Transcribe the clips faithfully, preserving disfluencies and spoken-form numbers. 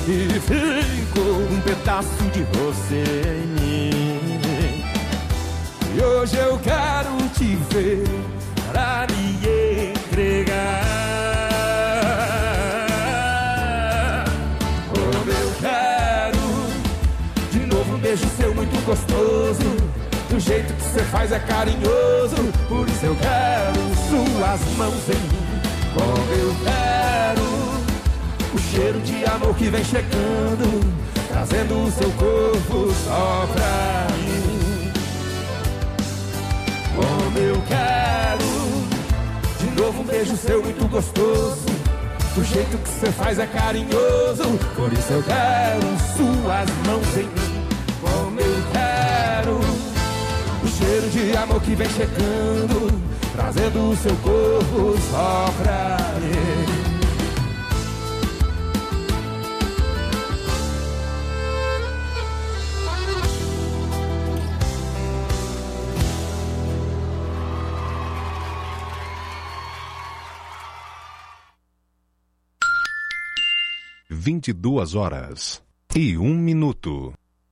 e ficou um pedaço de você em mim. E hoje eu quero te ver para me entregar. Como eu quero de novo um beijo seu muito gostoso. Do jeito que você faz é carinhoso. Por isso eu quero suas mãos em mim. Como eu quero o cheiro de amor que vem chegando, trazendo o seu corpo só pra mim. Como eu quero de novo um beijo seu muito gostoso. Do jeito que você faz é carinhoso. Por isso eu quero suas mãos em mim. Como eu quero o cheiro de amor que vem chegando, trazendo o seu corpo só pra mim. Vinte e duas horas e um minuto.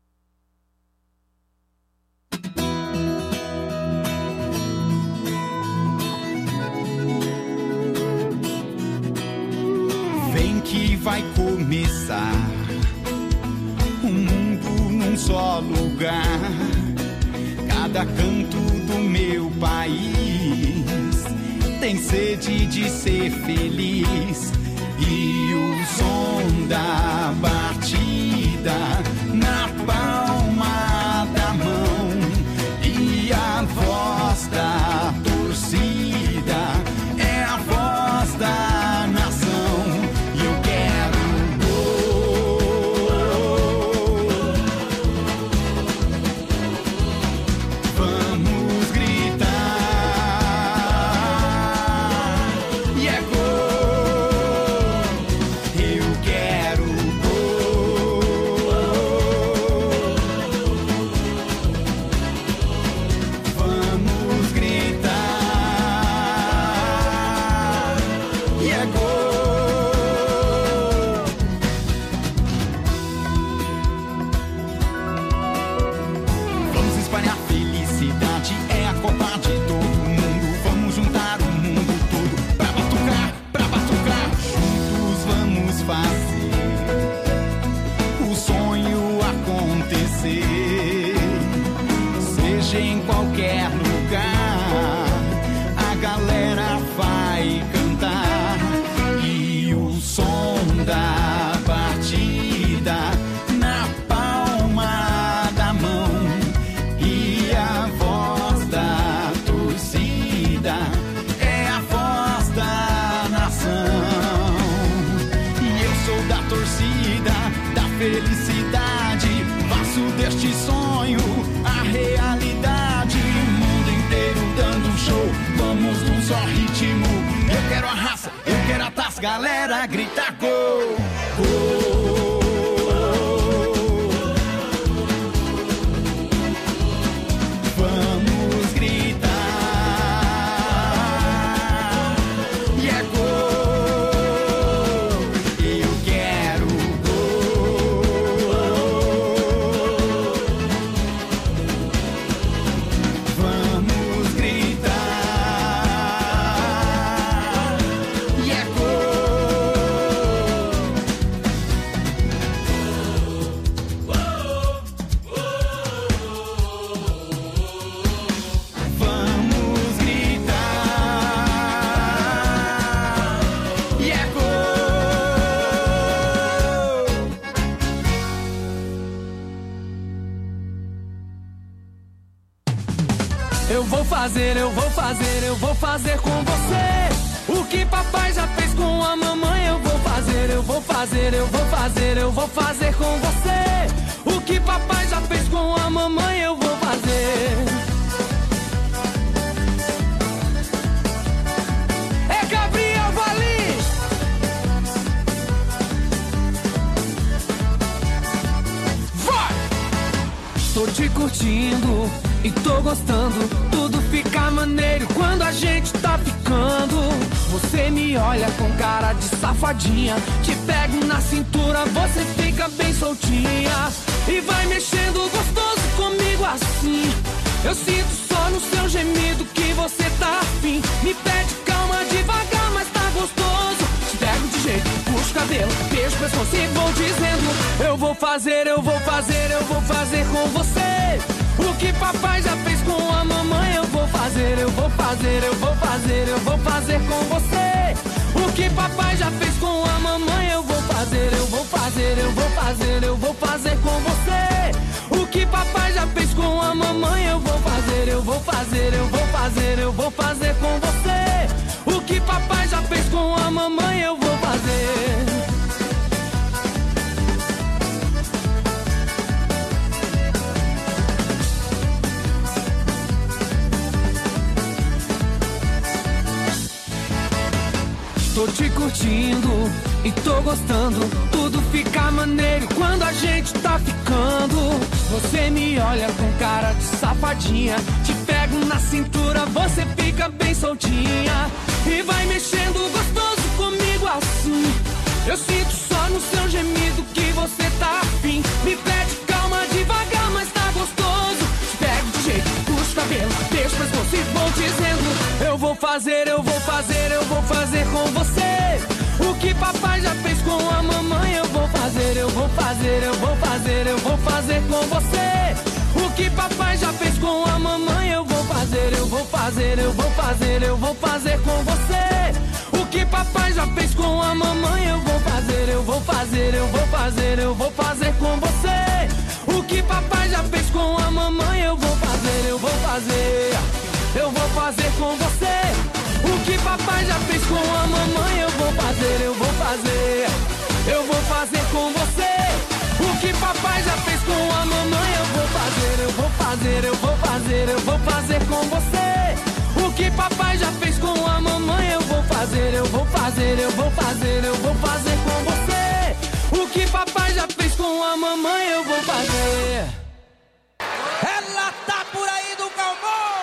Vem que vai começar um mundo num só lugar. Cada canto do meu país tem sede de ser feliz. E o som da batida na palma da mão e a voz da torcida é a voz da nação. E eu quero gol. Vamos gritar. E é gol. Em qualquer lugar, a galera vai cantar. E o som da batida na palma da mão e a voz da torcida é a voz da nação. E eu sou da torcida, da felicidade, faço deste sonho a realidade. Mundo inteiro dando um show, vamos num só ritmo. Eu quero a raça, eu quero a taça, galera grita gol, gol. Vamos gritar. E é gol. Eu quero Eu vou fazer, eu vou fazer, eu vou fazer com você o que papai já fez com a mamãe. Eu vou fazer, eu vou fazer, eu vou fazer, eu vou fazer com você o que papai já fez com a mamãe. Eu vou fazer. É Gabriel Valim. Vai! Tô te curtindo e tô gostando, tudo fica maneiro quando a gente tá ficando. Você me olha com cara de safadinha, te pego na cintura, você fica soltinha e vai mexendo gostoso comigo assim. Eu sinto só no seu gemido que você tá afim. Me pede calma devagar, mas tá gostoso. Te pego de jeito, puxo o cabelo, beijo o pescoço e vou dizendo: eu vou fazer, eu vou fazer, eu vou fazer com você o que papai já fez com a mamãe. Eu vou fazer, eu vou fazer, eu vou fazer, eu vou fazer com você o que papai já fez com a mamãe. Eu vou fazer, eu vou fazer, eu vou fazer, eu vou fazer com você o que papai já fez com a mamãe. Eu vou fazer, eu vou fazer, eu vou fazer, eu vou fazer com você o que papai já fez com a mamãe. Eu vou fazer. Tô te curtindo e tô gostando, tudo fica maneiro quando a gente tá ficando. Você me olha com cara de safadinha, te pego na cintura, você fica bem soltinha e vai mexendo gostoso comigo assim. Eu sinto só no seu gemido que você tá afim. Me pede calma devagar, mas tá gostoso. Te pego de jeito, puxo o cabelo, deixo o pescoço e vou dizendo: eu vou fazer, eu vou fazer, eu vou fazer com você o que papai já fez com a mamãe. Eu vou fazer, eu vou fazer, eu vou fazer, eu vou fazer com você o que papai já fez com a mamãe. Eu vou fazer, eu vou fazer, eu vou fazer, eu vou fazer com você o que papai já fez com a mamãe. Eu vou fazer, eu vou fazer, eu vou fazer, eu vou fazer com você o que papai já fez com a mamãe. Eu vou fazer, eu vou fazer, eu vou fazer com você o que papai já fez com a mamãe. Eu vou fazer, eu vou fazer, eu vou fazer com você o que papai já fez com a mamãe. Eu vou fazer, eu vou fazer, eu vou fazer, eu vou fazer com você o que papai já fez com a mamãe. Eu vou fazer, eu vou fazer, eu vou fazer, eu vou fazer com você o que papai já fez com a mamãe. Eu vou fazer. Ela tá por aí do Calmon.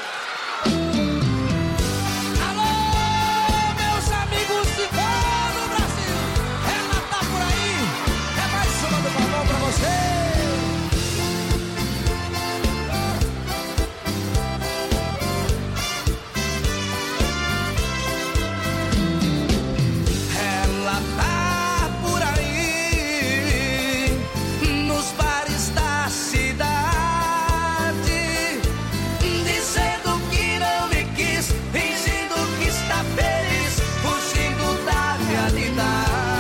Ela tá por aí nos bares da cidade, dizendo que não me quis, fingindo que está feliz, fugindo da realidade.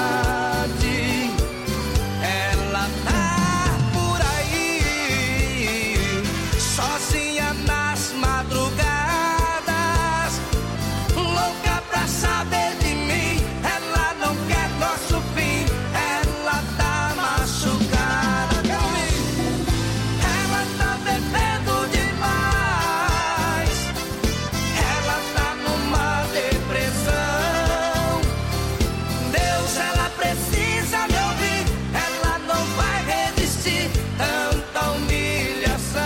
Ela tá por aí sozinha nas madrugadas, louca pra saber de mim. Ela não quer nosso fim, ela tá machucada. Ela tá bebendo demais, ela tá numa depressão. Deus, ela precisa me ouvir, ela não vai resistir tanta humilhação.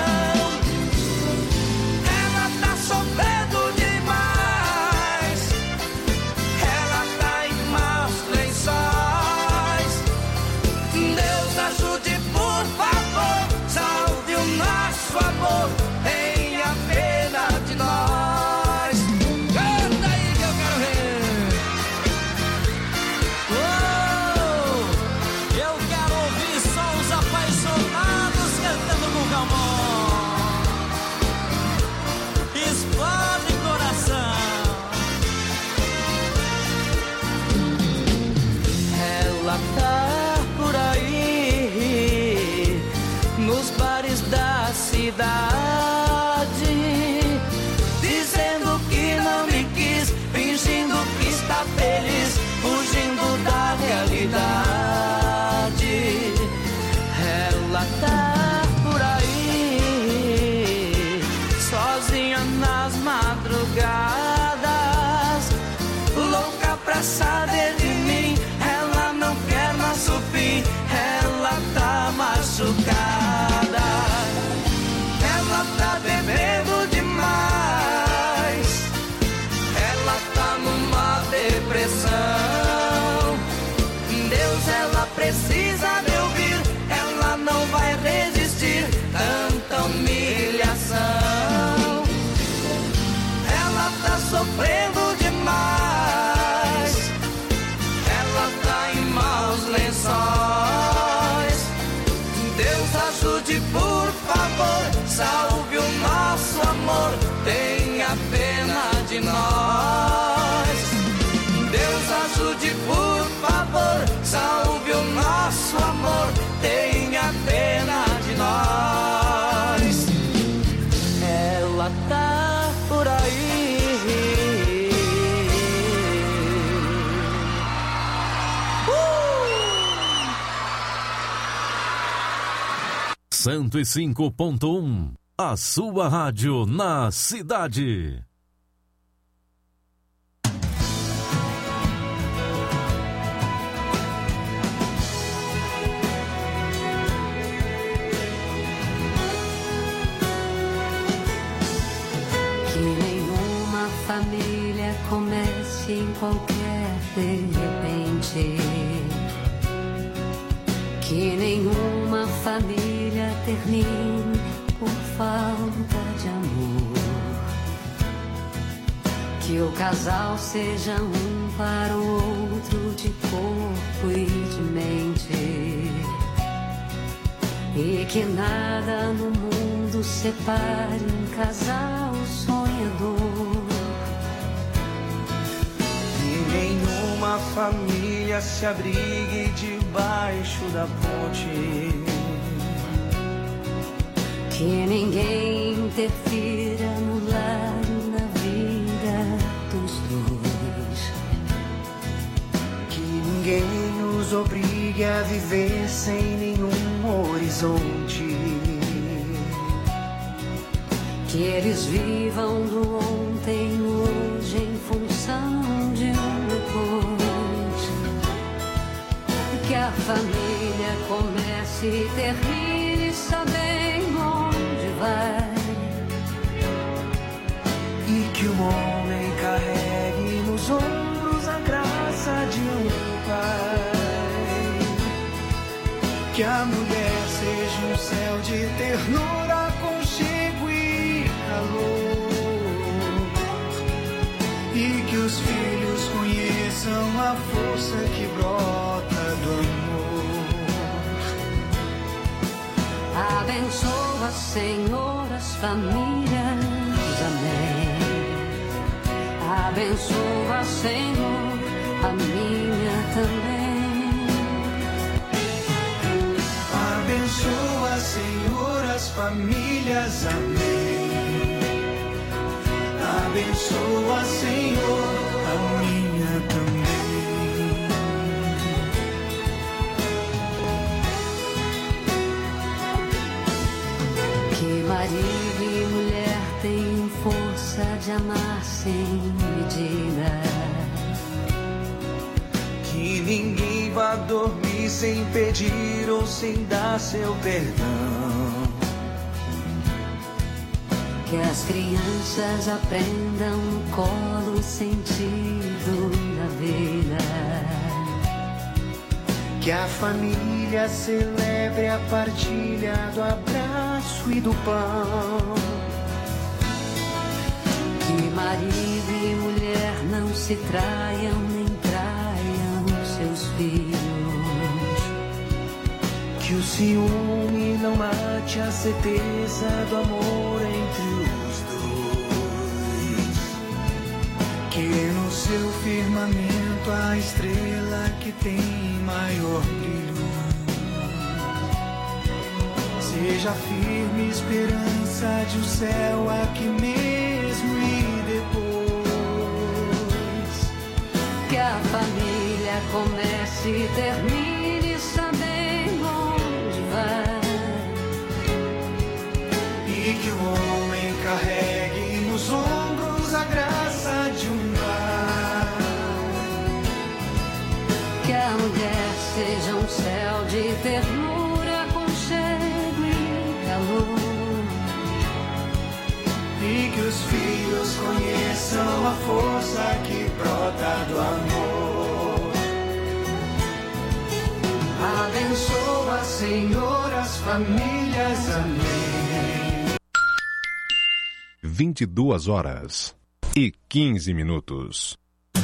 Ela tá sofrendo demais, ela tá em maus lençóis. Deus, ajude, por favor, salve o nosso amor, tenha pena de nós. Canta aí que eu quero ver. Uou! Eu quero ouvir só os apaixonados cantando com Calmon. Explode coração. Ela tá por aí nos bares da cidade, dizendo que não me quis, fingindo que está feliz, fugindo da realidade. Ela tá por aí sozinha nas madrugadas, louca pra saber de mim. Ela não quer nosso fim, ela tá machucada. Ela tá bebendo demais, ela tá numa depressão. Deus, ela precisa me ouvir. cento e cinco ponto um, a sua rádio na cidade. Que nenhuma família comece em qualquer de repente. Que nenhuma família termine por falta de amor. Que o casal seja um para o outro de corpo e de mente. E que nada no mundo separe um casal sonhador. Que nenhuma família se abrigue debaixo da ponte. Que ninguém interfira no lar e na vida dos dois. Que ninguém nos obrigue a viver sem nenhum horizonte. Que eles vivam do ontem no hoje em função de um depois. Que a família comece e termine sabendo onde vai. E que o homem carregue nos ombros a graça de um pai. Que a mulher seja um céu de ternura, aconchego e calor. E que os filhos conheçam a força que brota do amor. Abençoa, Senhor, as famílias, amém. Abençoa, Senhor, a minha também. Abençoa, Senhor, as famílias, amém. Abençoa, Senhor, a minha também. Que marido e mulher tenham força de amar sem medida. Que ninguém vá dormir sem pedir ou sem dar seu perdão. Que as crianças aprendam no colo o sentido da vida. Que a família celebre a partilha do abraço e do pão. Que marido e mulher não se traiam nem traiam seus filhos. Que o ciúme não mate a certeza do amor entre os dois. Que no seu firmamento a estrela que tem maior brilho seja firme esperança de um céu aqui mesmo e depois. Que a família comece e termine sabendo onde vai. E que o homem carregue nos ombros a graça de um lar. Que a mulher seja um céu de ternura, aconchego e calor. E que os filhos conheçam a força que brota do amor. Abençoa, Senhor, as famílias, amém. vinte e duas horas e quinze minutos.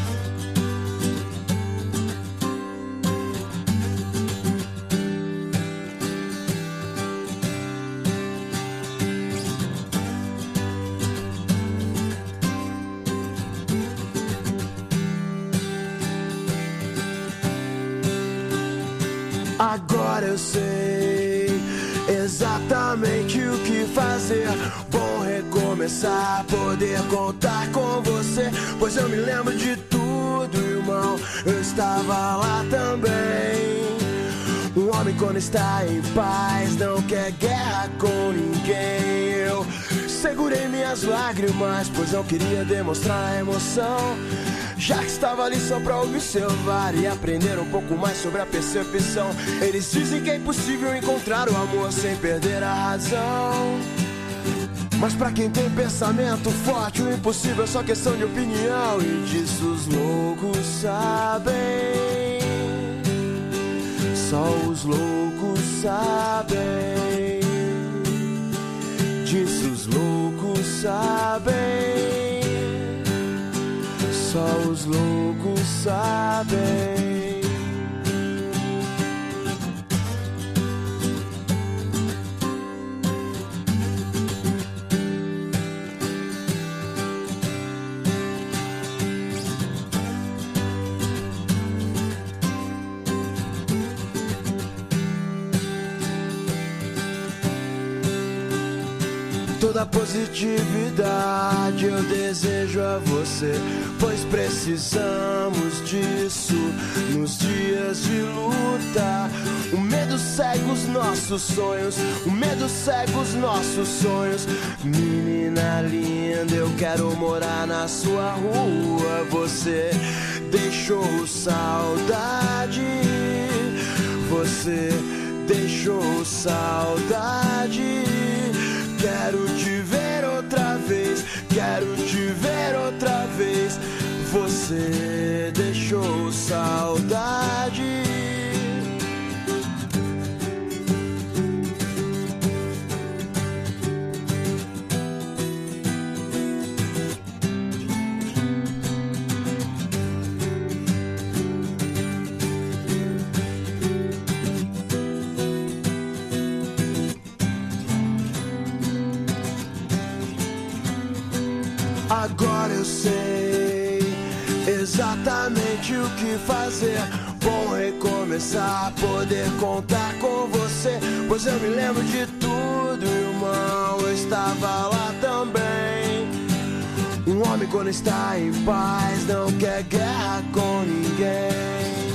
Agora eu sei exatamente o que fazer. Bom recomeçar, poder contar com você. Pois eu me lembro de tudo, irmão. Eu estava lá também. Um homem quando está em paz não quer guerra com ninguém. Eu segurei minhas lágrimas, pois não queria demonstrar a emoção, já que estava ali só pra observar e aprender um pouco mais sobre a percepção. Eles dizem que é impossível encontrar o amor sem perder a razão, mas pra quem tem pensamento forte, o impossível é só questão de opinião. E disso os loucos sabem, só os loucos sabem. Disso os loucos sabem, só os loucos sabem. Toda positividade eu desejo a você, pois precisamos disso nos dias de luta. O medo cega os nossos sonhos, o medo cega os nossos sonhos. Menina linda, eu quero morar na sua rua. Você deixou saudade, você deixou saudade. Quero te ver outra vez, quero te ver outra vez. Você deixou saudade. Agora eu sei exatamente o que fazer. Bom recomeçar, poder contar com você, pois eu me lembro de tudo, irmão, eu estava lá também. Um homem quando está em paz não quer guerra com ninguém.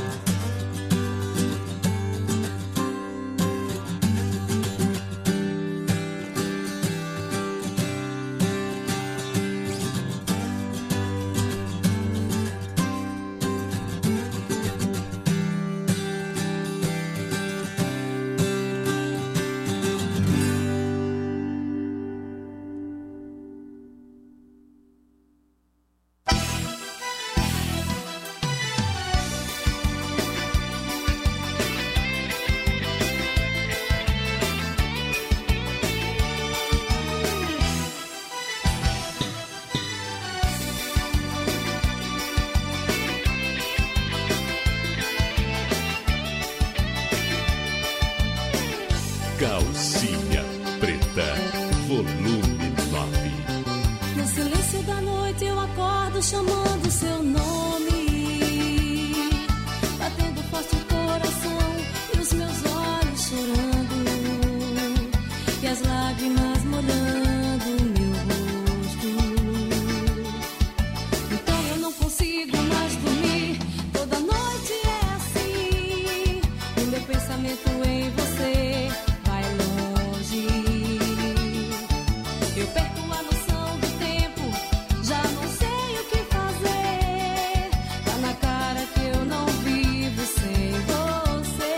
Calcinha Preta, volume nove. No silêncio da noite eu acordo chamando seu nome, batendo forte o coração e os meus olhos chorando, e as lágrimas molhando o meu rosto. Então eu não consigo mais dormir, toda noite é assim, o meu pensamento em você. Eu perco a noção do tempo, já não sei o que fazer. Tá na cara que eu não vivo sem você.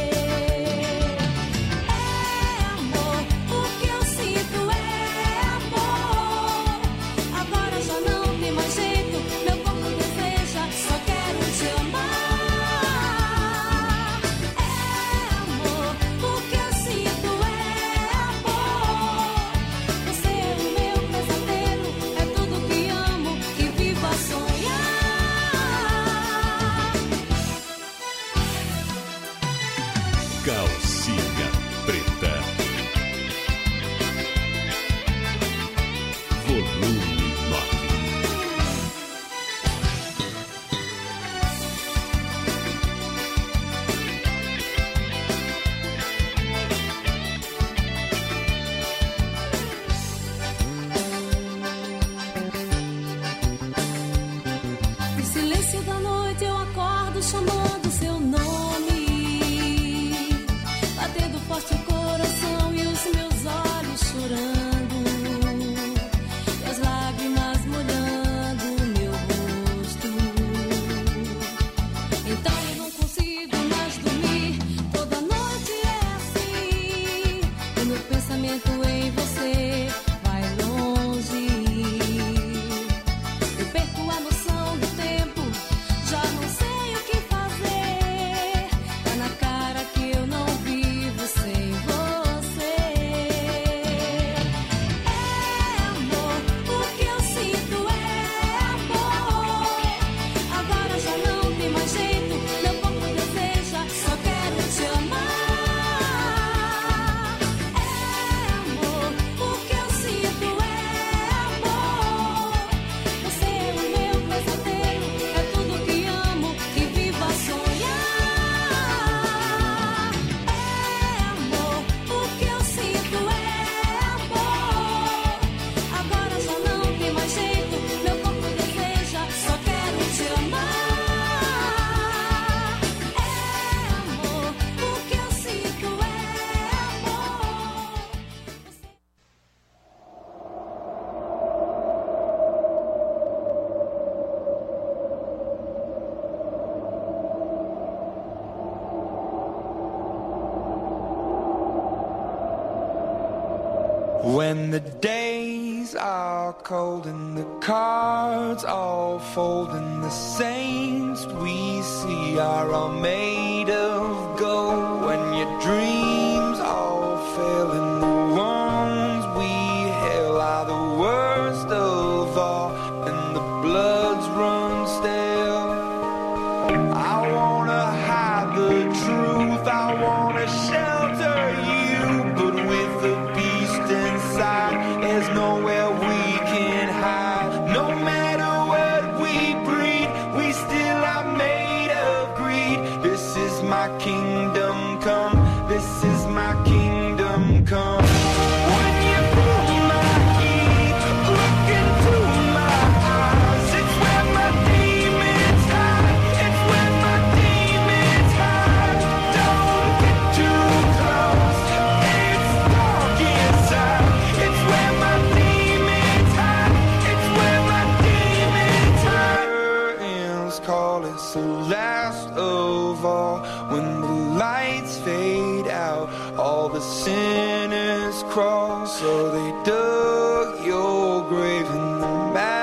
É amor, o que eu sinto é amor. Agora já não tem mais jeito, meu corpo deseja, só quero te amar. É When the days are cold and the cards all fold and the saints we see are all made of gold. When your dreams all fail and the ones we hail are the worst of all and the bloods run stale. I wanna hide the truth, I wanna shelter you, but with the beast inside, there's nowhere we can hide. No matter what we breed, we still are made of greed. This is my kingdom come, this is my kingdom come. When you pull my heat, look into my eyes, it's where my demons hide, it's where my demons hide. Don't get too close, it's dark inside, it's where my demons hide, it's where my demons hide. Curtains call it the last of all. When the lights fade out, all the sinners crawl. So they dug your grave and the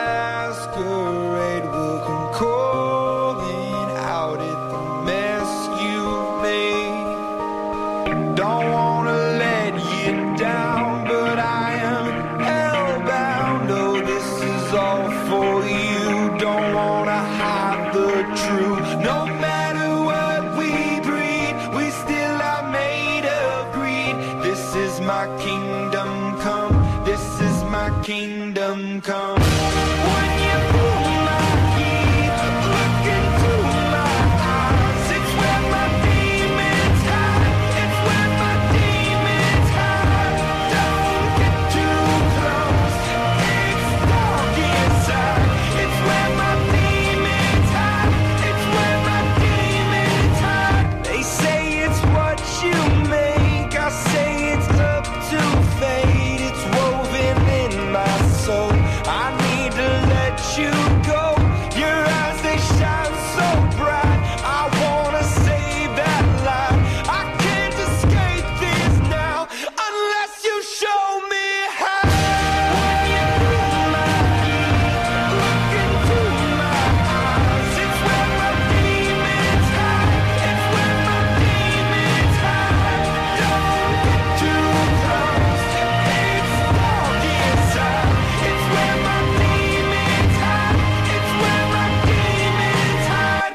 masquerade will come calling out at the mess you made. Don't wanna let you down, but I am hellbound. Oh, this is all for you. Don't wanna hide the truth. No matter what we breed, we still are made of greed. This is my kingdom come, this is my kingdom come. When you pull my heat, look into my eyes, it's where my demons hide, it's where my demons hide. Don't get too close, it's dark inside, it's where my demons hide, it's where my demons hide. They say it's what you make, I say it's up to fate. It's woven in my soul, I need to let you go. Your eyes, they shine so bright, I wanna save that light. I can't escape this now, unless you show me how. When you pull my heat, look into my eyes, it's where my demons hide, it's where my demons hide. Don't get too close, it's dark inside, it's where my demons hide, it's where my demons hide.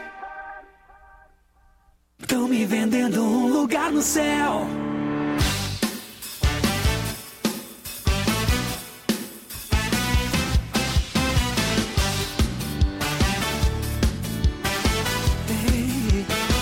Tão me vendendo um lugar no céu. Ei.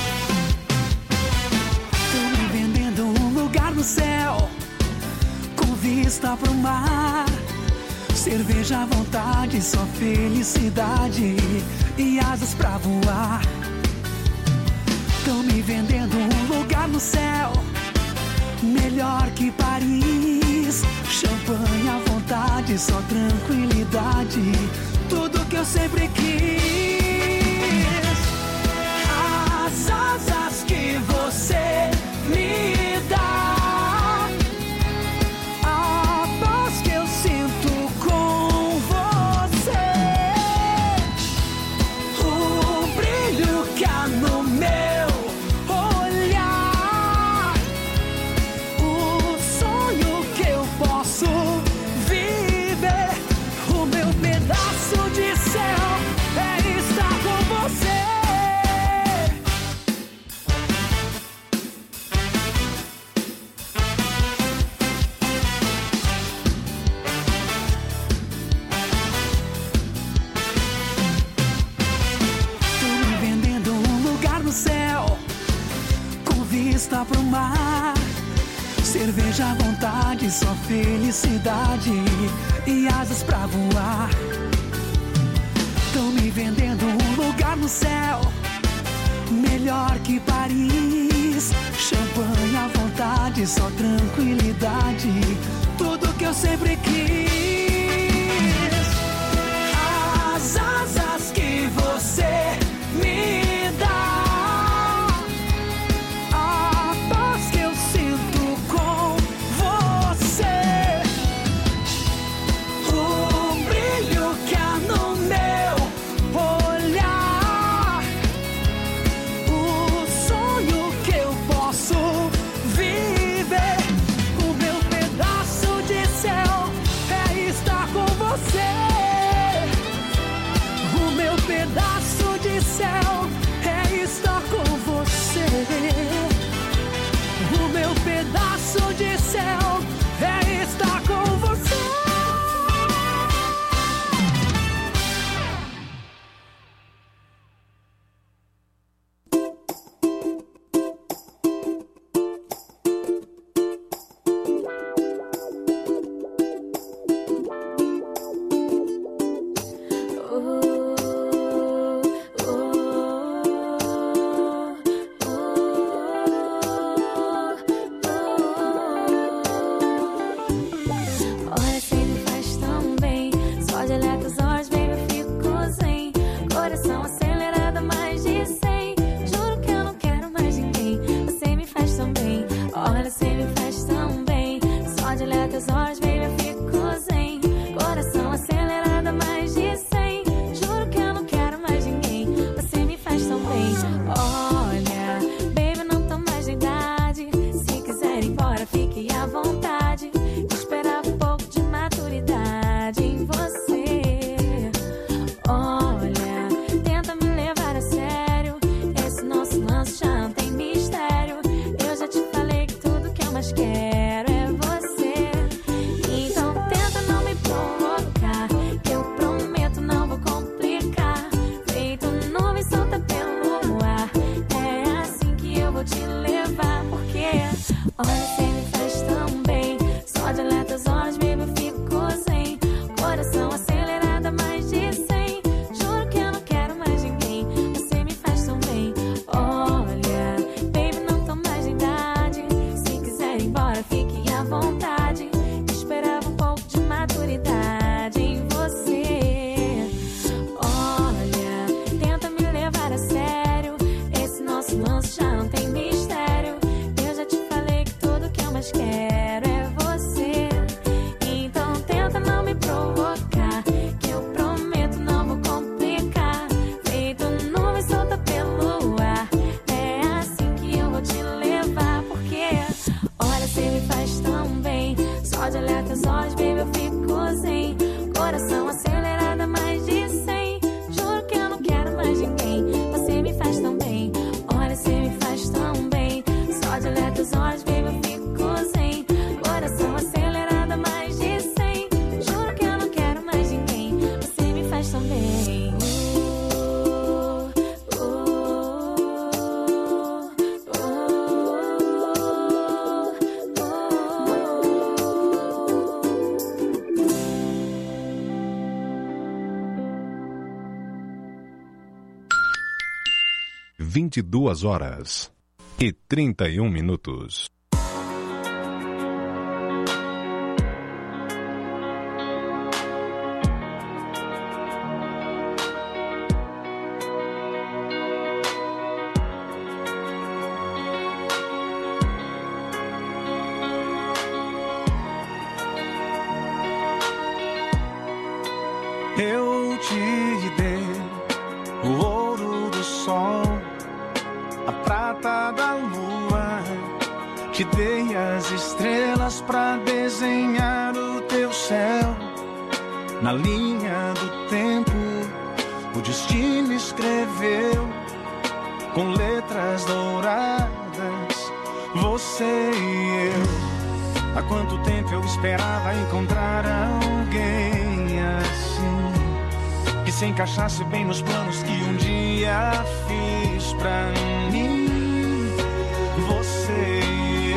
Tão me vendendo um lugar no céu, com vista pro mar, cerveja à vontade, só felicidade e asas pra voar. Tão me vendendo um lugar no céu, melhor que Paris. Champanhe à vontade, só tranquilidade, tudo que eu sempre quis. As asas que você me dá, a paz que eu sinto com você, o brilho que há no meu olhar, o sonho que eu posso viver, o meu pedaço de céu é estar com você. Tô me vendendo um lugar no céu, com vista pro mar, cerveja à vontade, só felicidade e asas pra voar. Tão me vendendo um lugar no céu, melhor que Paris. Champanhe à vontade, só tranquilidade, tudo que eu sempre quis. As asas que você me dá, a paz que eu sinto com você, levar, porque olha, você me faz tão bem. Só de olhar teus olhos, baby, eu fico sem. Coração acelerado a mais de cem. Juro que eu não quero mais ninguém. Você me faz tão bem. Olha, baby, não tô mais de idade. Se quiser ir embora, fique à vontade. Esperava um pouco de maturidade em você. Olha, tenta me levar a sério. Esse nosso lance já não tem mistério. Eu já te falei que tudo que eu mais quero é você. Então tenta não me provocar, que eu prometo não vou complicar. Feito nuvem solta pelo ar, é assim que eu vou te levar, porque olha, você me faz tão bem. Só de olhar teus olhos, baby, eu fico sem. Coração acelerado a mais de cem. Juro que eu não quero mais ninguém. Você me faz tão bem. Olha, você me faz tão bem. Só de olhar teus olhos, baby, eu fico sem. Coração acelerado a mais de cem. Juro que eu não quero mais ninguém. Você me faz tão bem. Uh, vinte e duas horas e trinta e um minutos. Eu te dei o ouro do sol, a prata da lua, te dei as estrelas pra desenhar o teu céu. Na linha do tempo, o destino escreveu com letras douradas, você e eu. Há quanto tempo eu esperava encontrar alguém assim, que se encaixasse bem nos planos que um dia fiz pra mim. Você e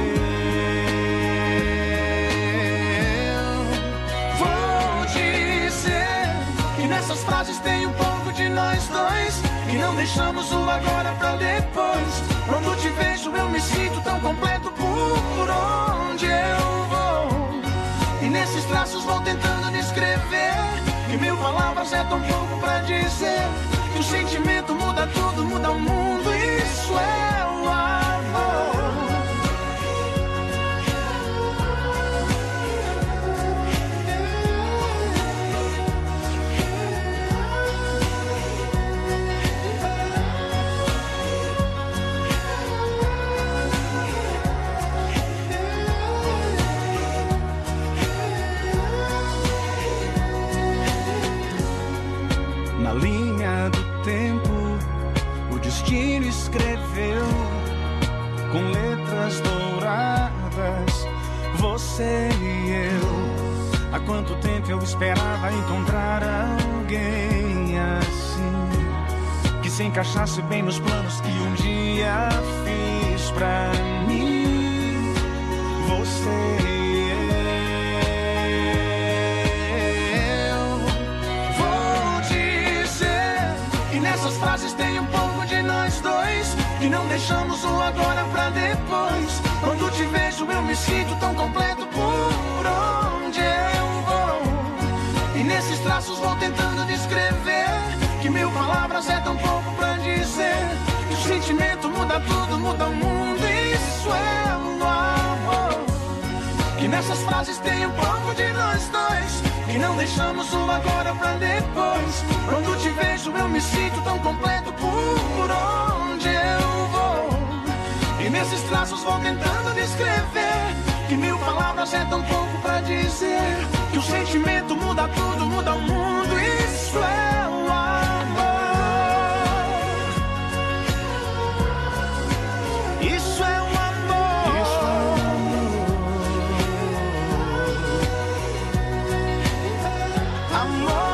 eu. Vou dizer que nessas frases tem um pouco de nós dois, que não deixamos o agora pra depois. Quando te vejo eu me sinto tão completo por onde eu vou. E nesses traços vou tentando descrever que mil palavras é tão pouco pra dizer que o sentimento muda tudo, muda o mundo. Isso é o amor. Na linha do tempo, o destino escreveu com letras douradas, você e eu. Há quanto tempo eu esperava encontrar alguém assim, que se encaixasse bem nos planos que um dia fiz pra mim. Você e eu. Vou dizer que nessas frases tem um pouco de nós dois, que não deixamos o agora pra depois. Quando te vejo eu me sinto tão completo por onde eu vou. E nesses traços vou tentando descrever que mil palavras é tão pouco pra dizer que o sentimento muda tudo, muda o mundo. Isso é o amor. Que nessas frases tem um pouco de nós dois, que não deixamos o agora pra depois. Quando te vejo eu me sinto tão completo por onde eu vou. E nesses traços vou tentando descrever que mil palavras é tão pouco pra dizer que o sentimento muda tudo, muda o mundo. Isso é o amor. Isso é o amor. Isso é o amor.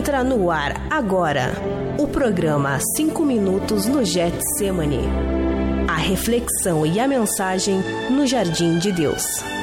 Entra no ar agora o programa cinco minutos no Getsemane. A reflexão e a mensagem no Jardim de Deus.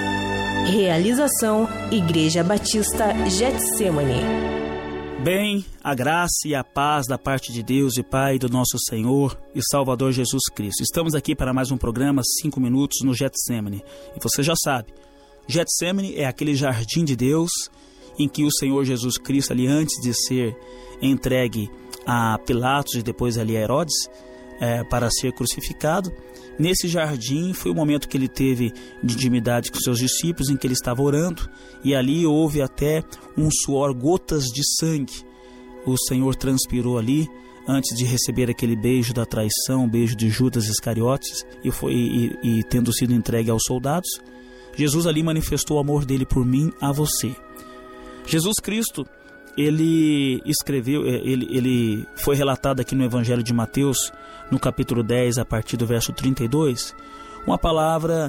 Realização Igreja Batista Getsemane. Bem, a graça e a paz da parte de Deus e Pai do nosso Senhor e Salvador Jesus Cristo. Estamos aqui para mais um programa cinco minutos no Getsemane. E você já sabe, Getsemane é aquele jardim de Deus em que o Senhor Jesus Cristo, ali antes de ser entregue a Pilatos e depois ali a Herodes, é, para ser crucificado, nesse jardim foi o momento que ele teve de intimidade com seus discípulos, em que ele estava orando, e ali houve até um suor, gotas de sangue. O Senhor transpirou ali antes de receber aquele beijo da traição, o beijo de Judas Iscariotes, e, foi, e, e tendo sido entregue aos soldados, Jesus ali manifestou o amor dele por mim, a você. Jesus Cristo, ele escreveu, ele, ele foi relatado aqui no Evangelho de Mateus, no capítulo dez, a partir do verso trinta e dois, uma palavra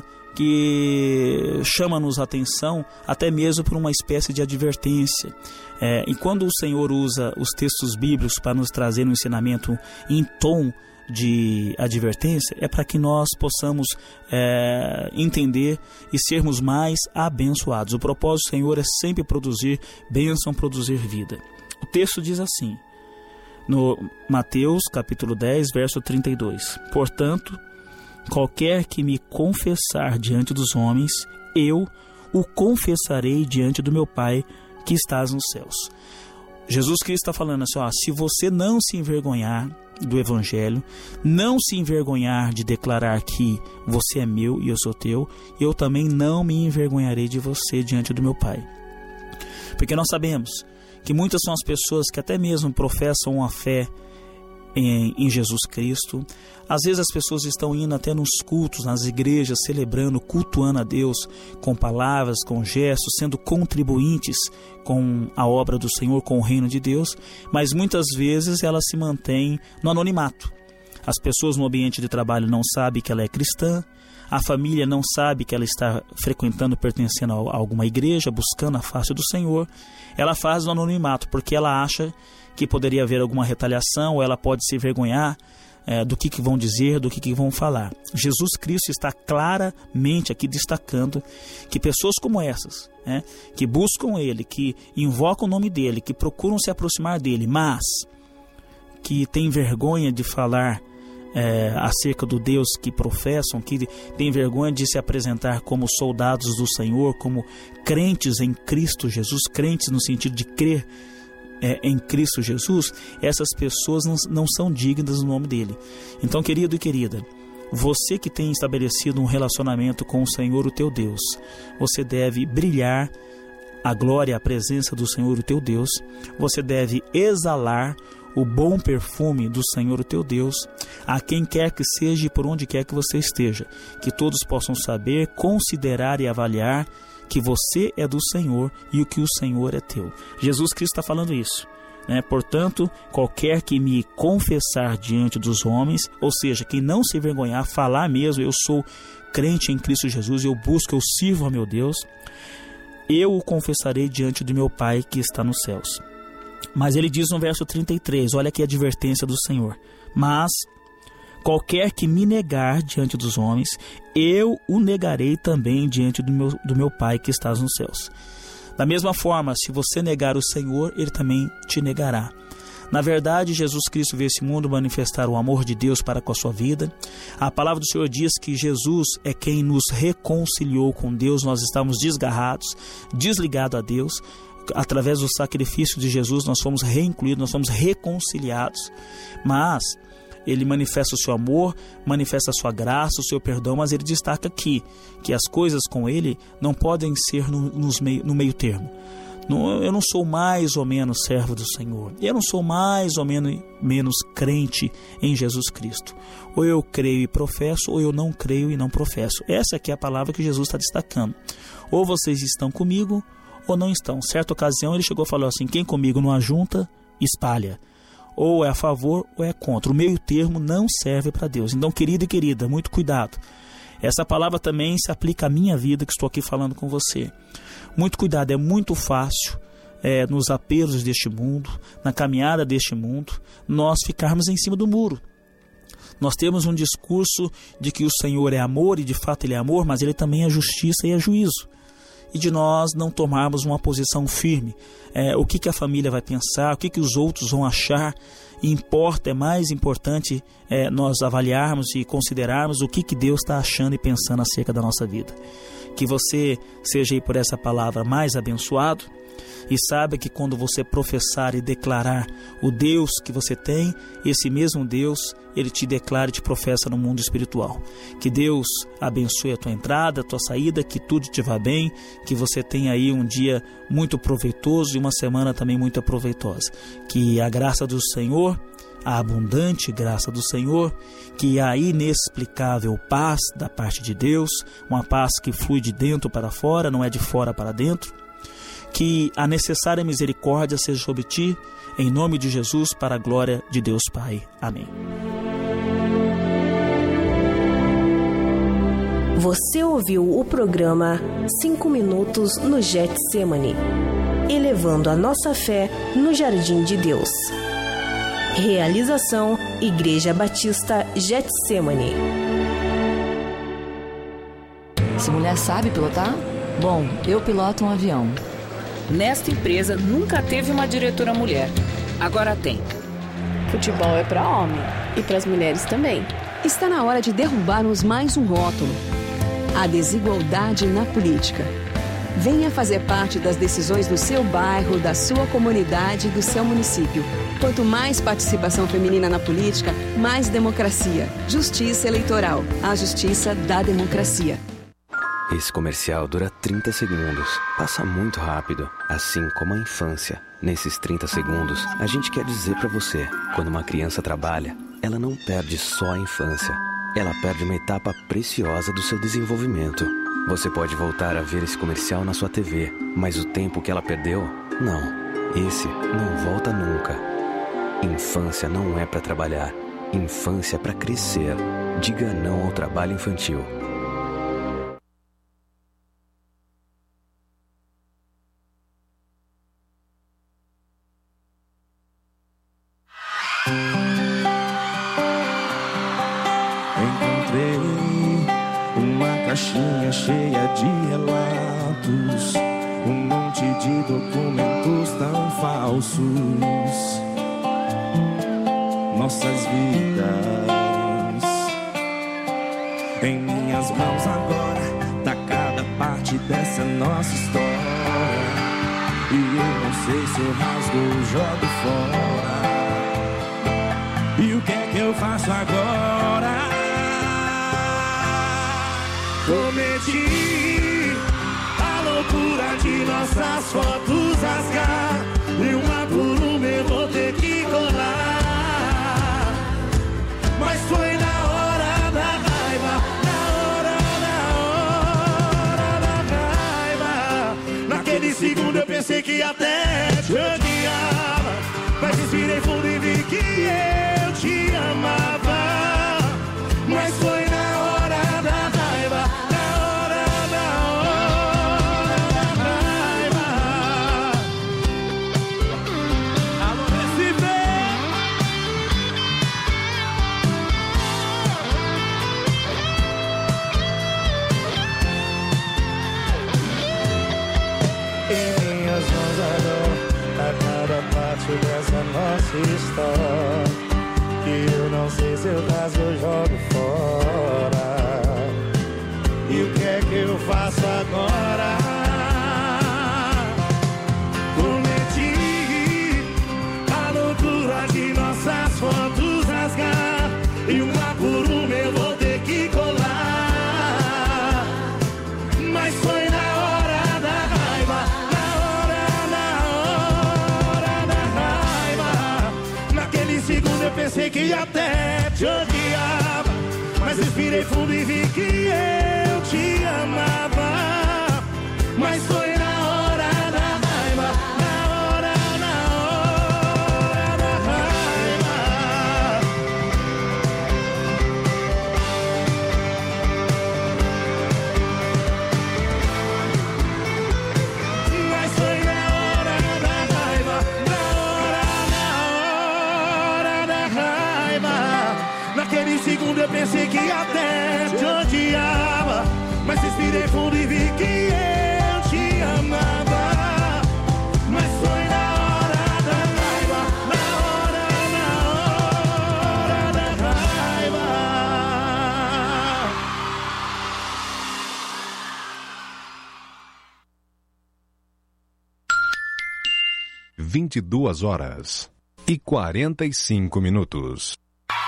que chama-nos a atenção até mesmo por uma espécie de advertência. É, e quando o Senhor usa os textos bíblicos para nos trazer um ensinamento em tom de advertência, é para que nós possamos é, entender e sermos mais abençoados. O propósito do Senhor é sempre produzir bênção, produzir vida. O texto diz assim, no Mateus capítulo dez, verso trinta e dois: Portanto, qualquer que me confessar diante dos homens, eu o confessarei diante do meu Pai que estás nos céus. Jesus Cristo está falando assim, ó, se você não se envergonhar do Evangelho, não se envergonhar de declarar que você é meu e eu sou teu, eu também não me envergonharei de você diante do meu Pai. Porque nós sabemos que muitas são as pessoas que até mesmo professam uma fé em, em Jesus Cristo. Às vezes as pessoas estão indo até nos cultos, nas igrejas, celebrando, cultuando a Deus com palavras, com gestos, sendo contribuintes com a obra do Senhor, com o reino de Deus, mas muitas vezes ela se mantém no anonimato. As pessoas no ambiente de trabalho não sabem que ela é cristã, a família não sabe que ela está frequentando, pertencendo a alguma igreja, buscando a face do Senhor. Ela faz no anonimato porque ela acha que poderia haver alguma retaliação, ou ela pode se envergonhar É, do que, que vão dizer, do que, que vão falar. Jesus Cristo está claramente aqui destacando que pessoas como essas, né, que buscam Ele, que invocam o nome dEle, que procuram se aproximar dEle, mas que têm vergonha de falar é, acerca do Deus que professam, que têm vergonha de se apresentar como soldados do Senhor, como crentes em Cristo Jesus, crentes no sentido de crer É, em Cristo Jesus, essas pessoas não, não são dignas do nome dele. Então, querido e querida, você que tem estabelecido um relacionamento com o Senhor, o teu Deus, você deve brilhar a glória, a presença do Senhor, o teu Deus. Você deve exalar o bom perfume do Senhor, o teu Deus, a quem quer que seja e por onde quer que você esteja, que todos possam saber, considerar e avaliar que você é do Senhor e o que o Senhor é teu. Jesus Cristo está falando isso, né? Portanto, qualquer que me confessar diante dos homens, ou seja, quem não se envergonhar, falar mesmo, eu sou crente em Cristo Jesus, eu busco, eu sirvo a meu Deus, eu o confessarei diante do meu Pai que está nos céus. Mas ele diz no verso trinta e três, olha aqui a advertência do Senhor: mas qualquer que me negar diante dos homens, eu o negarei também diante do meu, do meu Pai que estás nos céus. Da mesma forma, se você negar o Senhor, Ele também te negará. Na verdade, Jesus Cristo veio a esse mundo manifestar o amor de Deus para com a sua vida. A palavra do Senhor diz que Jesus é quem nos reconciliou com Deus. Nós estávamos desgarrados, desligados a Deus. Através do sacrifício de Jesus, nós fomos reincluídos, nós fomos reconciliados. Mas Ele manifesta o seu amor, manifesta a sua graça, o seu perdão, mas ele destaca aqui que as coisas com ele não podem ser no, nos meio, no meio termo. Não, eu não sou mais ou menos servo do Senhor. Eu não sou mais ou menos, menos crente em Jesus Cristo. Ou eu creio e professo, ou eu não creio e não professo. Essa aqui é a palavra que Jesus está destacando. Ou vocês estão comigo, ou não estão. Certa ocasião ele chegou e falou assim: quem comigo não ajunta, espalha. Ou é a favor ou é contra. O meio termo não serve para Deus. Então, querido e querida, muito cuidado. Essa palavra também se aplica à minha vida, que estou aqui falando com você. Muito cuidado, é muito fácil é, nos apelos deste mundo, na caminhada deste mundo, nós ficarmos em cima do muro. Nós temos um discurso de que o Senhor é amor, e de fato Ele é amor, mas Ele também é justiça e é juízo. E de nós não tomarmos uma posição firme. É, o que, que a família vai pensar, o que, que os outros vão achar. E importa, é mais importante é, nós avaliarmos e considerarmos o que, que Deus está achando e pensando acerca da nossa vida. Que você seja aí por essa palavra mais abençoado. E saiba que quando você professar e declarar o Deus que você tem, esse mesmo Deus, Ele te declara e te professa no mundo espiritual. Que Deus abençoe a tua entrada, a tua saída, que tudo te vá bem, que você tenha aí um dia muito proveitoso e uma semana também muito proveitosa. Que a graça do Senhor, a abundante graça do Senhor, que a inexplicável paz da parte de Deus, uma paz que flui de dentro para fora, não é de fora para dentro, que a necessária misericórdia seja sobre ti, em nome de Jesus, para a glória de Deus Pai. Amém. Você ouviu o programa cinco minutos no Getsemane, elevando a nossa fé no Jardim de Deus. Realização Igreja Batista Getsemane. Essa mulher sabe pilotar? Bom, eu piloto um avião. Nesta empresa nunca teve uma diretora mulher. Agora tem. Futebol é para homem e para as mulheres também. Está na hora de derrubarmos mais um rótulo: a desigualdade na política. Venha fazer parte das decisões do seu bairro, da sua comunidade e do seu município. Quanto mais participação feminina na política, mais democracia. Justiça eleitoral. A justiça da democracia. Esse comercial dura trinta segundos. Passa muito rápido, assim como a infância. Nesses trinta segundos, a gente quer dizer pra você: quando uma criança trabalha, ela não perde só a infância. Ela perde uma etapa preciosa do seu desenvolvimento. Você pode voltar a ver esse comercial na sua T V, mas o tempo que ela perdeu, não. Esse não volta nunca. Infância não é pra trabalhar. Infância é pra crescer. Diga não ao trabalho infantil. Caixinha cheia de relatos, um monte de documentos tão falsos. Nossas vidas em minhas mãos agora, tá cada parte dessa nossa história. E eu não sei se eu rasgo ou jogo fora. E o que é que eu faço agora? Cometi a loucura de nossas fotos rasgar, e uma por uma eu vou ter que colar. Mas foi na hora da raiva, na hora, na hora da raiva. Naquele segundo eu pensei que até te odiava, mas respirei fundo e vi que eu te amava. Mas foi na hora da raiva, na hora, na hora da raiva. Alô, Recife! Em minhas mãos agora, a cada parte dessa nossa história, que eu não sei se eu rasgo ou jogo fora. E o que é que eu faço agora? Cometi a loucura de nossas fotos rasgar, e uma por uma eu vou ter que colar. Mas foi na hora da raiva, na hora, na hora da raiva. Naquele segundo eu pensei que até te odiava, mas respirei fundo e vi que eu te amava. Mas foi na hora da raiva, na hora, na hora da raiva. Mas foi na hora da pensei que até te odiava, mas respirei fundo e vi que eu te amava. Mas foi na hora da raiva, na hora, na hora da raiva. Vinte e duas horas e quarenta e cinco minutos.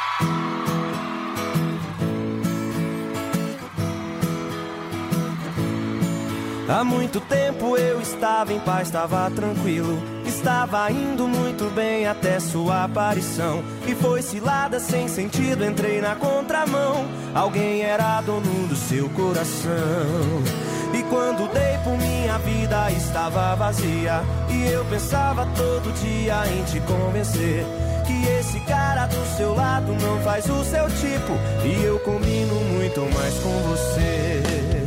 Há muito tempo eu estava em paz, estava tranquilo, estava indo muito bem até sua aparição. E foi cilada sem sentido, entrei na contramão. Alguém era dono do seu coração. E quando dei por minha vida estava vazia, e eu pensava todo dia em te convencer que esse cara do seu lado não faz o seu tipo, e eu combino muito mais com você.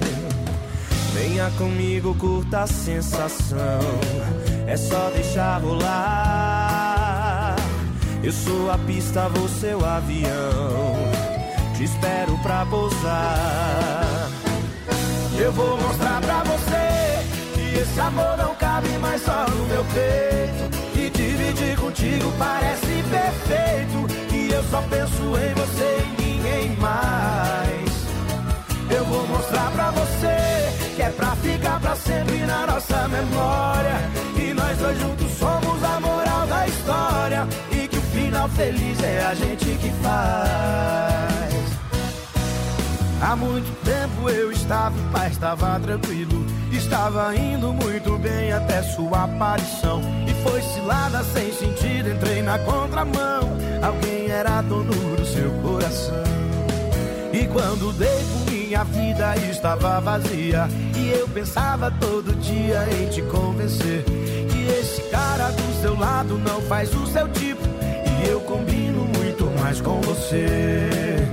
Venha comigo, curta a sensação, é só deixar rolar. Eu sou a pista, você o avião, te espero pra pousar. Eu vou mostrar pra você que esse amor não cabe mais só no meu peito, e dividir contigo parece perfeito, e eu só penso em você e ninguém mais. Eu vou mostrar pra você que é pra ficar pra sempre na nossa memória, e nós dois juntos somos a moral da história, e que o final feliz é a gente que faz. Há muito tempo eu estava em paz, estava tranquilo, estava indo muito bem até sua aparição. E foi cilada sem sentido, entrei na contramão. Alguém era dono do seu coração. E quando dei por minha vida estava vazia, e eu pensava todo dia em te convencer que esse cara do seu lado não faz o seu tipo, e eu combino muito mais com você.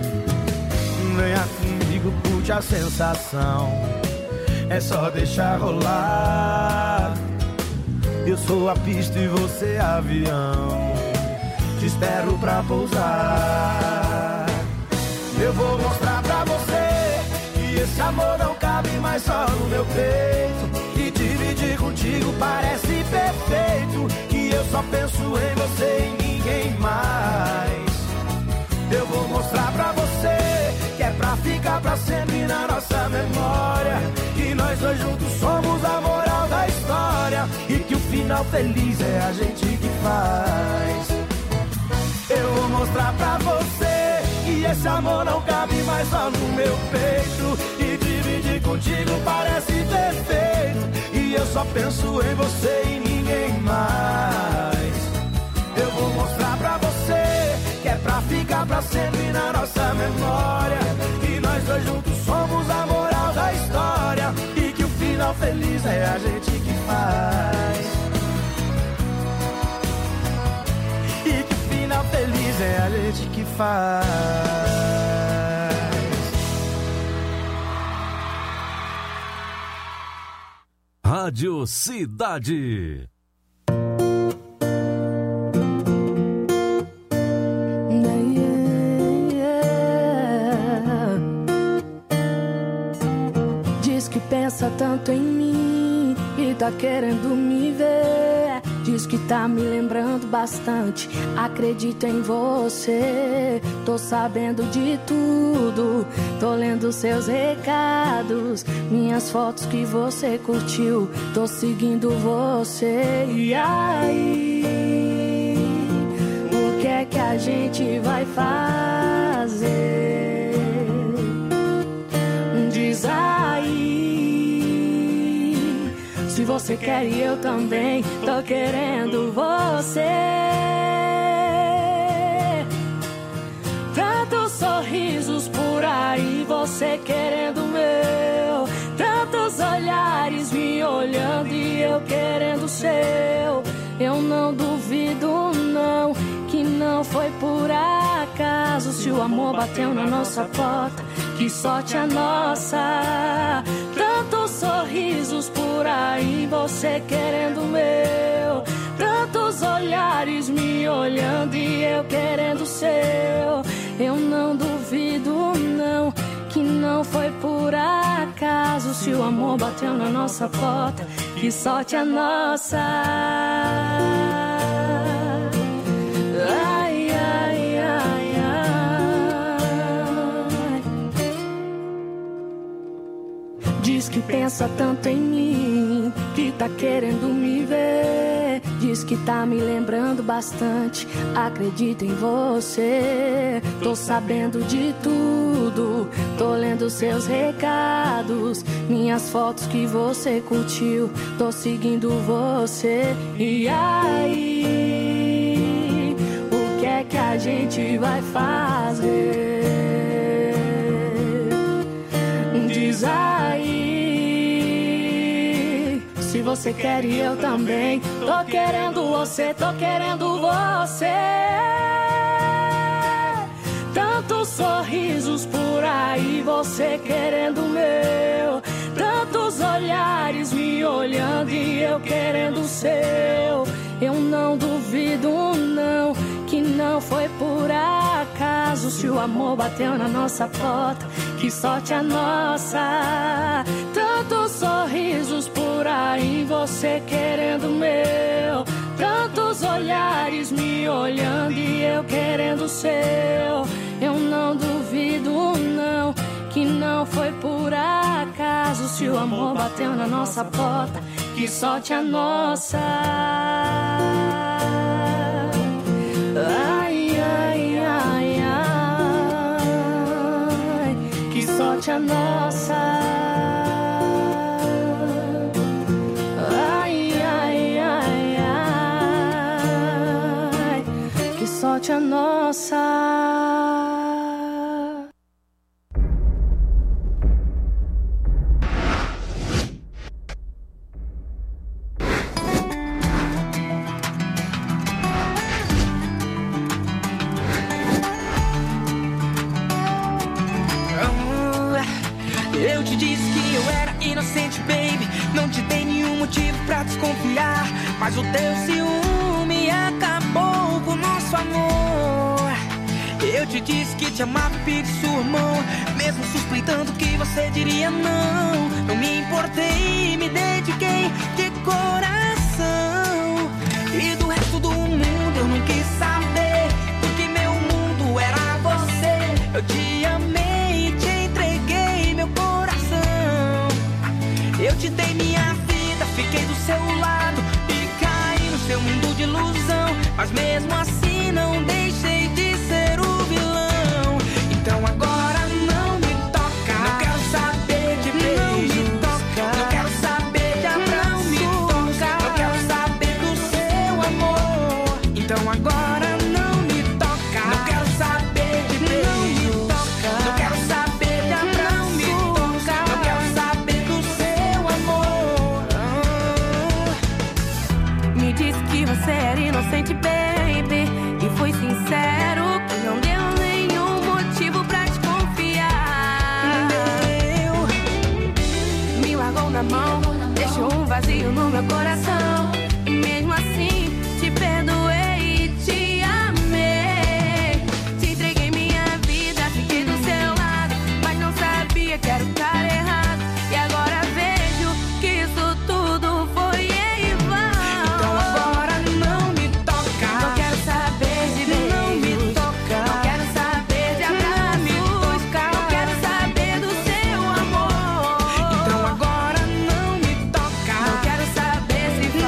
Venha comigo, curte a sensação, é só deixar rolar. Eu sou a pista e você é avião, te espero pra pousar. Eu vou mostrar pra você que esse amor não cabe mais só no meu peito, e dividir contigo parece perfeito, que eu só penso em você e ninguém mais. Eu vou mostrar pra você que é pra ficar pra sempre na nossa memória, e nós dois juntos somos a moral da história, e que o final feliz é a gente que faz. Eu vou mostrar pra você que esse amor não cabe mais só no meu peito, e dividir contigo parece perfeito, e eu só penso em você e ninguém mais. Eu vou mostrar pra você que é pra ficar pra sempre na nossa memória, e nós dois juntos somos a moral da história, e que o final feliz é a gente que faz. E que o final feliz é a gente que faz. Rádio Cidade. Pensa tanto em mim e tá querendo me ver. Diz que tá me lembrando bastante, acredito em você. Tô sabendo de tudo, tô lendo seus recados, minhas fotos que você curtiu, tô seguindo você. E aí, o que é que a gente vai fazer? Diz aí. Se você quer e eu também tô querendo você. Tantos sorrisos por aí, você querendo o meu. Tantos olhares me olhando e eu querendo o seu. Eu não duvido não, que não foi por acaso. Se o amor bateu na nossa porta, que sorte a nossa. Tantos sorrisos por aí, você querendo o meu. Tantos olhares me olhando e eu querendo o seu. Eu não duvido duvido não, que não foi por acaso. Se o amor bateu na nossa porta, que sorte a nossa. Ai, ai, ai, ai. Diz que pensa tanto em mim, que tá querendo me ver. Diz que tá me lembrando bastante, acredito em você. Tô sabendo de tudo, tô lendo seus recados, minhas fotos que você curtiu, tô seguindo você. E aí, o que é que a gente vai fazer? Diz aí. Se você quer e eu também, tô querendo você, tô querendo você. Tantos sorrisos por aí, você querendo o meu. Tantos olhares me olhando e eu querendo o seu. Eu não duvido não, que não foi por acaso. Se o amor bateu na nossa porta, que sorte a nossa. Tantos sorrisos por aí, você querendo o meu. Tantos olhares me olhando e eu querendo o seu. Eu não duvido não, que não foi por acaso. Se o amor bateu na nossa porta, que sorte a nossa. Ai, ai, ai, ai, que sorte a nossa. Ai, ai, ai, ai, que sorte a nossa. Eu te disse que eu era inocente, baby. Não te dei nenhum motivo pra desconfiar, mas o teu ciúme acabou com o nosso amor. Eu te disse que te amava e pedi sua mão, mesmo suspeitando que você diria não. Não me importei, me dediquei de coração. E do resto do mundo eu não quis saber, porque meu mundo era você. Eu te amei e te entreguei meu coração. Eu te dei minha vida, fiquei do seu lado e caí no seu mundo de ilusão. Mas mesmo assim não deixei de ser o vilão. Então agora não me toca, não quero saber de beijo, não me toca, não quero saber de abraço, não me toca, não quero saber do seu amor. Então agora não me toca, não quero saber de beijo, não me toca, não quero saber de abraço, não me toca, não quero saber do seu amor. Me disse que você era inocente, baby, e fui sincero, que não deu nenhum motivo pra desconfiar. Me largou na mão, deixou um vazio no meu coração. E mesmo assim te perdoei e te amei. Te entreguei minha vida, fiquei do seu lado, mas não sabia que era o cara errado. E agora vejo que isso tudo foi em vão. Então agora não me toca, Não quero saber de beijo, não me toca, não quero saber de abraço, não quero saber do seu amor. então agora não me toca, Não quero saber se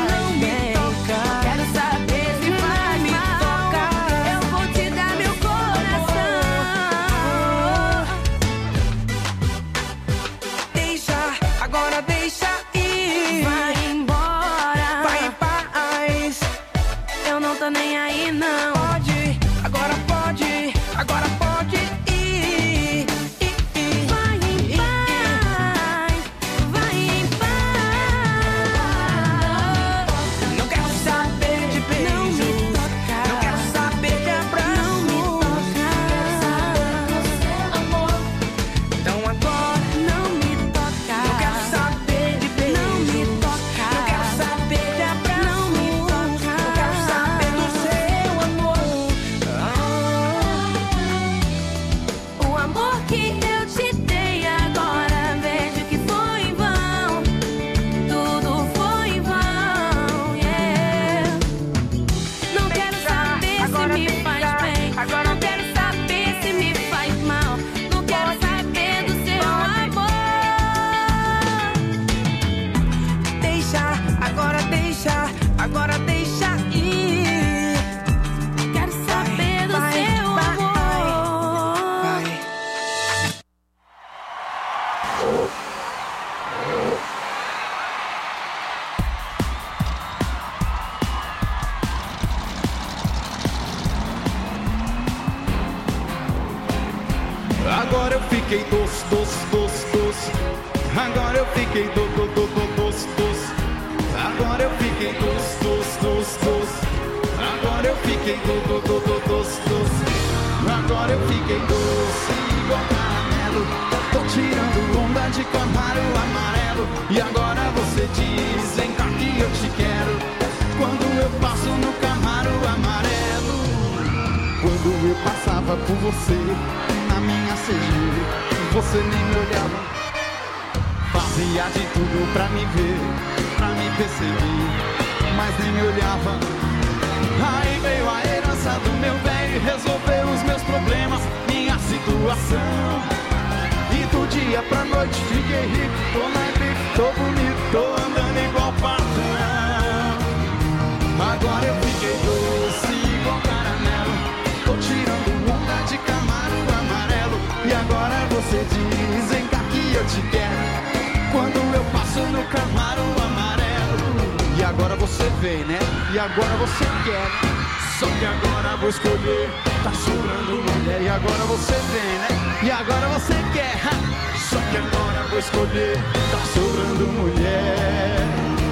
fiquei doce, doce, doce, doce. Agora eu fiquei do, do, do, do, doce, doce. Agora eu fiquei doce, doce, doce, doce. Agora eu fiquei do, do, do, do, doce, doce. Agora eu fiquei doce igual caramelo. Tô tirando onda de Camaro amarelo. E agora você diz, vem cá que eu te quero. Quando eu passo no Camaro amarelo. Quando eu passava por você na minha C G, você nem me olhava. Fazia de tudo pra me ver, pra me perceber, mas nem me olhava. Aí veio a herança do meu velho e resolveu os meus problemas, minha situação. E do dia pra noite fiquei rico, tô na grife, tô bonito, tô andando igual patrão. Agora eu fiquei doce igual caramelo, tô tirando onda de Camaro amarelo. E agora você diz, vem cá que eu te quero. Quando eu passo no Camaro amarelo. E agora você vem, né? E agora você quer. Só que agora vou escolher. Tá sobrando mulher. E agora você vem, né? E agora você quer. Só que agora vou escolher. Tá sobrando mulher.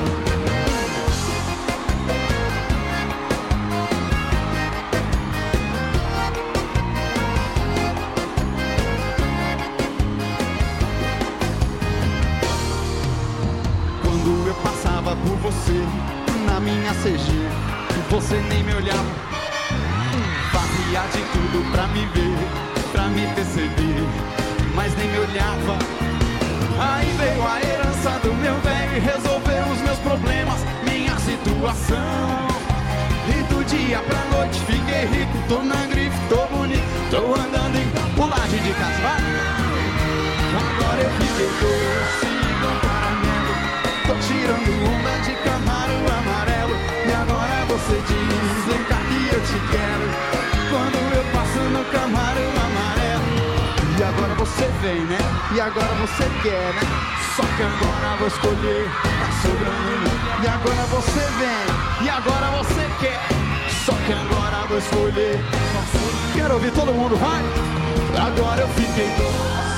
Eu passava por você na minha C G, você nem me olhava. Fazia de tudo pra me ver, pra me perceber, mas nem me olhava. Aí veio a herança do meu velho e resolveu os meus problemas, minha situação. E do dia pra noite fiquei rico, tô na grife, tô bonito, tô andando em pulagem de casa, vai. Agora eu fiquei doce igual caramelo, tô tirando onda de Camaro amarelo. E agora você diz, vem cá que eu te quero. Quando eu passo no Camaro amarelo. E agora você vem, né? E agora você quer, né? Só que agora vou escolher, tá sobrando. E agora você vem, e agora você quer. Só que agora vou escolher. Quero ouvir todo mundo, vai! Agora eu fiquei doce.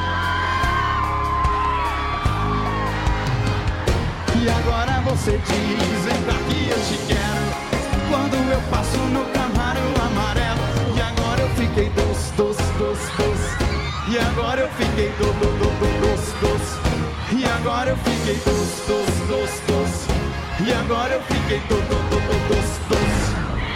E agora você diz, vem cá que eu te quero. Quando eu passo no Camaro amarelo. E agora eu fiquei doce, doce, doce, doce. E agora eu fiquei do, do, do, do, doce, doce. E agora eu fiquei doce, doce, doce, doce. E agora eu fiquei do, do, do, do, doce, doce.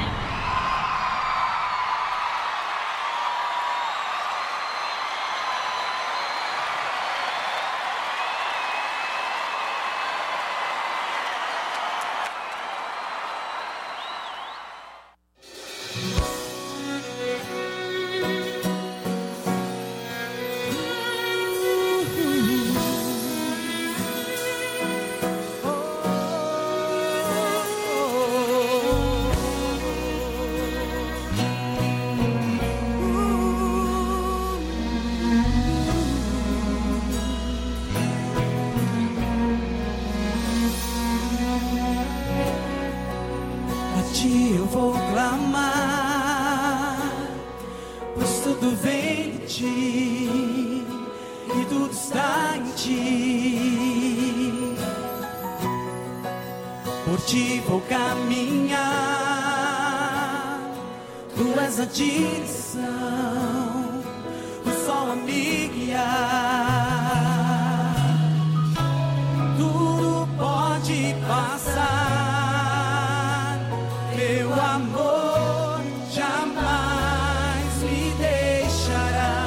Eu vou clamar, pois tudo vem de ti e tudo está em ti. Por ti vou caminhar, tu és a direção, o sol a me guiar. Tudo pode passar, meu amor jamais me deixará.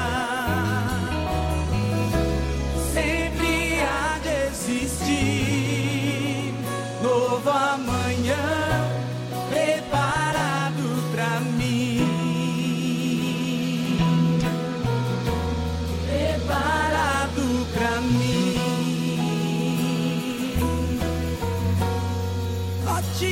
Sempre há de existir novo amanhã preparado pra mim. Preparado pra mim. Oh,